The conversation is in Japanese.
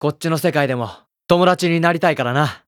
こっちの世界でも友達になりたいからな。